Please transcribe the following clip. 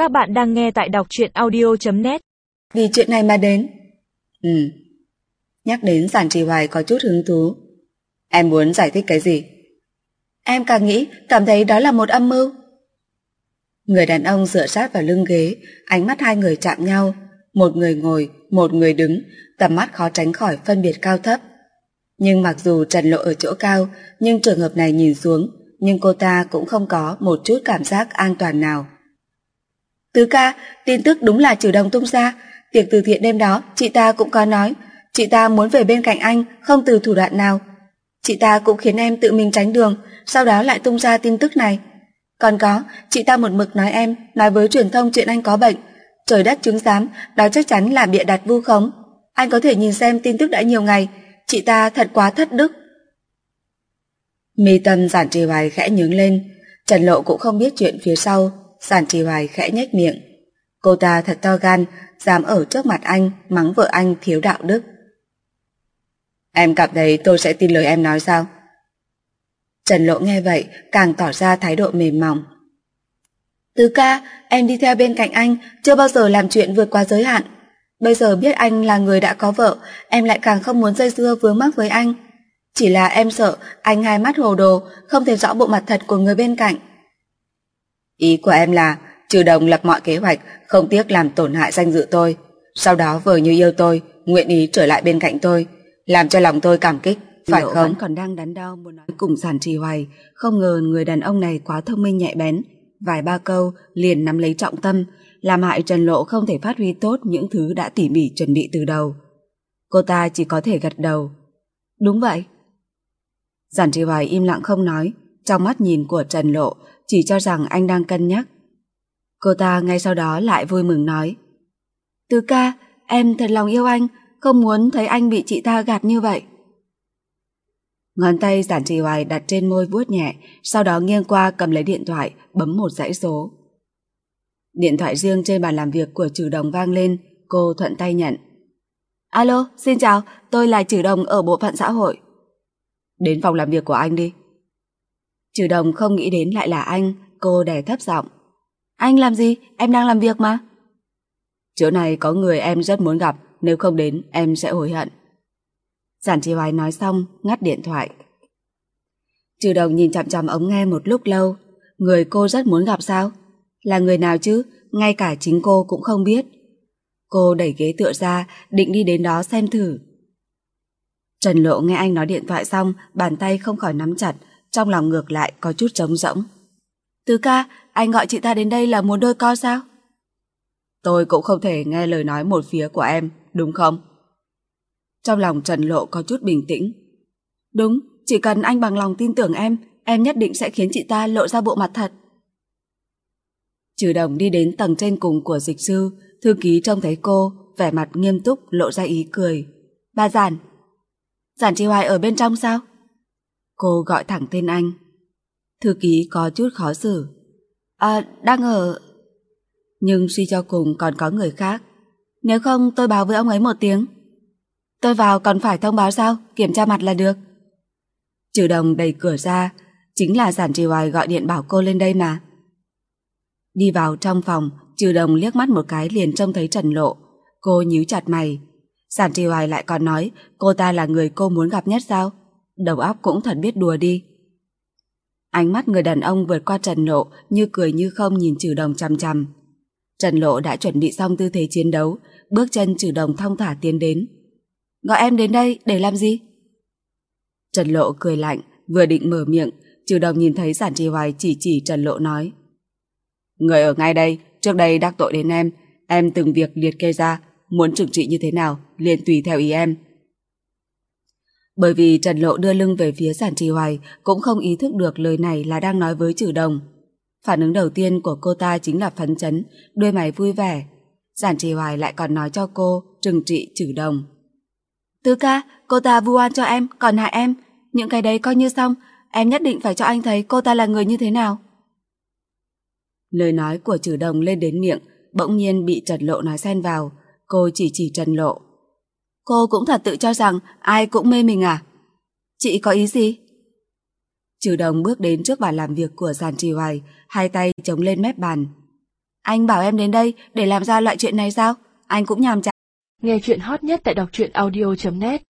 Các bạn đang nghe tại đọc truyện audio.net. Vì chuyện này mà đến. Nhắc đến Giản Trì Hoài có chút hứng thú. Em muốn giải thích cái gì? Em càng nghĩ cảm thấy đó là một âm mưu. Người đàn ông dựa sát vào lưng ghế, ánh mắt hai người chạm nhau. Một người ngồi, một người đứng, tầm mắt khó tránh khỏi phân biệt cao thấp. Nhưng mặc dù Trần Lộ ở chỗ cao, nhưng trường hợp này nhìn xuống, nhưng cô ta cũng không có một chút cảm giác an toàn nào. Tứ ca, tin tức đúng là Trừ Đồng tung ra. Tiệc từ thiện đêm đó, chị ta cũng có nói, chị ta muốn về bên cạnh anh, không từ thủ đoạn nào. Chị ta cũng khiến em tự mình tránh đường, sau đó lại tung ra tin tức này. Còn có, chị ta một mực nói em, nói với truyền thông chuyện anh có bệnh. Trời đất chứng giám, đó chắc chắn là bịa đặt vu khống. Anh có thể nhìn xem tin tức đã nhiều ngày, chị ta thật quá thất đức. Mi tâm Giản Trì Hoài khẽ nhướng lên, Trần Lộ cũng không biết chuyện phía sau. Giản Trì Hoài khẽ nhếch miệng. Cô ta thật to gan, dám ở trước mặt anh mắng vợ anh thiếu đạo đức. Em cảm thấy tôi sẽ tin lời em nói sao? Trần Lộ nghe vậy càng tỏ ra thái độ mềm mỏng. Tứ ca, em đi theo bên cạnh anh, chưa bao giờ làm chuyện vượt qua giới hạn. Bây giờ biết anh là người đã có vợ, em lại càng không muốn dây dưa vướng mắc với anh. Chỉ là em sợ anh hai mắt hồ đồ, không thể rõ bộ mặt thật của người bên cạnh. Ý của em là Trừ Đồng lập mọi kế hoạch, không tiếc làm tổn hại danh dự tôi. Sau đó vờ như yêu tôi, nguyện ý trở lại bên cạnh tôi, làm cho lòng tôi cảm kích, phải không? Vẫn còn đang đắn đo muốn nói cùng Giản Trì Hoài, không ngờ người đàn ông này quá thông minh nhạy bén. Vài ba câu liền nắm lấy trọng tâm, làm hại Trần Lộ không thể phát huy tốt những thứ đã tỉ mỉ chuẩn bị từ đầu. Cô ta chỉ có thể gật đầu. Đúng vậy. Giản Trì Hoài im lặng không nói, trong mắt nhìn của Trần Lộ chỉ cho rằng anh đang cân nhắc. Cô ta ngay sau đó lại vui mừng nói, Tứ ca, em thật lòng yêu anh, không muốn thấy anh bị chị ta gạt như vậy. Ngón tay Giản Trì Hoài đặt trên môi vuốt nhẹ, sau đó nghiêng qua cầm lấy điện thoại, bấm một dãy số. Điện thoại riêng trên bàn làm việc của Trừ Đồng vang lên, cô thuận tay nhận. Alo, xin chào, tôi là Trừ Đồng ở bộ phận xã hội. Đến phòng làm việc của anh đi. Trừ Đồng không nghĩ đến lại là anh, cô đè thấp giọng. Anh làm gì? Em đang làm việc mà. Chỗ này có người em rất muốn gặp, nếu không đến em sẽ hối hận. Giản Trì Hoài nói xong, ngắt điện thoại. Trừ Đồng nhìn chằm chằm ống nghe một lúc lâu. Người cô rất muốn gặp sao? Là người nào chứ? Ngay cả chính cô cũng không biết. Cô đẩy ghế tựa ra, định đi đến đó xem thử. Trần Lộ nghe anh nói điện thoại xong, bàn tay không khỏi nắm chặt, trong lòng ngược lại có chút trống rỗng. Tứ ca, anh gọi chị ta đến đây là muốn đôi co sao? Tôi cũng không thể nghe lời nói một phía của em, đúng không? Trong lòng Trần Lộ có chút bình tĩnh. Đúng, chỉ cần anh bằng lòng tin tưởng em nhất định sẽ khiến chị ta lộ ra bộ mặt thật. Trừ Đồng đi đến tầng trên cùng của dịch sư, thư ký trông thấy cô, vẻ mặt nghiêm túc lộ ra ý cười. Bà Giản. Giản Trì Hoài ở bên trong sao? Cô gọi thẳng tên anh. Thư ký có chút khó xử. Đang ở... Nhưng suy cho cùng còn có người khác. Nếu không tôi báo với ông ấy một tiếng. Tôi vào còn phải thông báo sao? Kiểm tra mặt là được. Trừ Đồng đẩy cửa ra. Chính là Giản Trì Hoài gọi điện bảo cô lên đây mà. Đi vào trong phòng, Trừ Đồng liếc mắt một cái liền trông thấy Trần Lộ. Cô nhíu chặt mày. Giản Trì Hoài lại còn nói cô ta là người cô muốn gặp nhất sao? Đầu óc cũng thật biết đùa đi. Ánh mắt người đàn ông vượt qua Trần Lộ, như cười như không nhìn Trừ Đồng chằm chằm. Trần Lộ đã chuẩn bị xong tư thế chiến đấu, bước chân Trừ Đồng thong thả tiến đến. Gọi em đến đây để làm gì? Trần Lộ cười lạnh, vừa định mở miệng, Trừ Đồng nhìn thấy Giản Trì Hoài chỉ Trần Lộ nói. Người ở ngay đây, trước đây đắc tội đến em từng việc liệt kê ra, muốn trừng trị như thế nào, liền tùy theo ý em. Bởi vì Trần Lộ đưa lưng về phía Giản Trì Hoài, cũng không ý thức được lời này là đang nói với Trừ Đồng. Phản ứng đầu tiên của cô ta chính là phấn chấn, đôi mày vui vẻ. Giản Trì Hoài lại còn nói cho cô trừng trị Trừ Đồng. Tứ ca, cô ta vu oan cho em, còn hại em. Những cái đấy coi như xong, em nhất định phải cho anh thấy cô ta là người như thế nào. Lời nói của Trừ Đồng lên đến miệng, bỗng nhiên bị Trần Lộ nói xen vào. Cô chỉ Trần Lộ. Cô cũng thật tự cho rằng ai cũng mê mình à? Chị có ý gì? Trừ Đồng bước đến trước bàn làm việc của Giản Trì Hoài, hai tay chống lên mép bàn. Anh bảo em đến đây để làm ra loại chuyện này sao? Anh cũng nhàm chán. Nghe chuyện hot nhất tại đọc truyện audio.net